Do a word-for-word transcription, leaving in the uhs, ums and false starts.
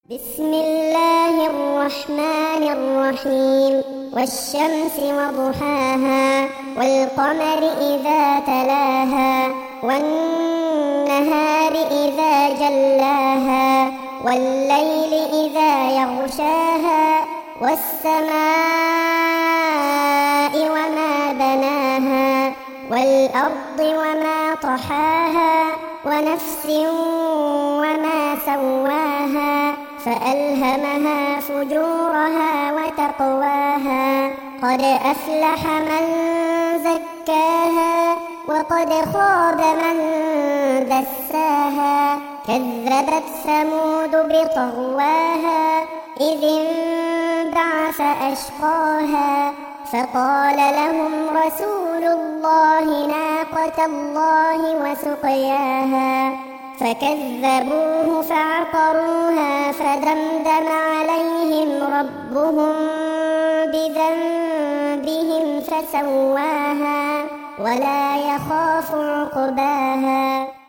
بسم الله الرحمن الرحيم والشمس وضحاها والقمر إذا تلاها والنهار إذا جلاها والليل إذا يغشاها والسماء وما بناها والأرض وما طحاها ونفس وما سواها فألهمها فجورها وتقواها قد أفلح من زكاها وقد خاب من دساها كذبت ثمود بطغواها إذ انبعث أشقاها فقال لهم رسول الله ناقة الله وسقياها فكذبوه فعقروها فدمدم عليهم ربهم بذنبهم فسواها ولا يخاف عقباها.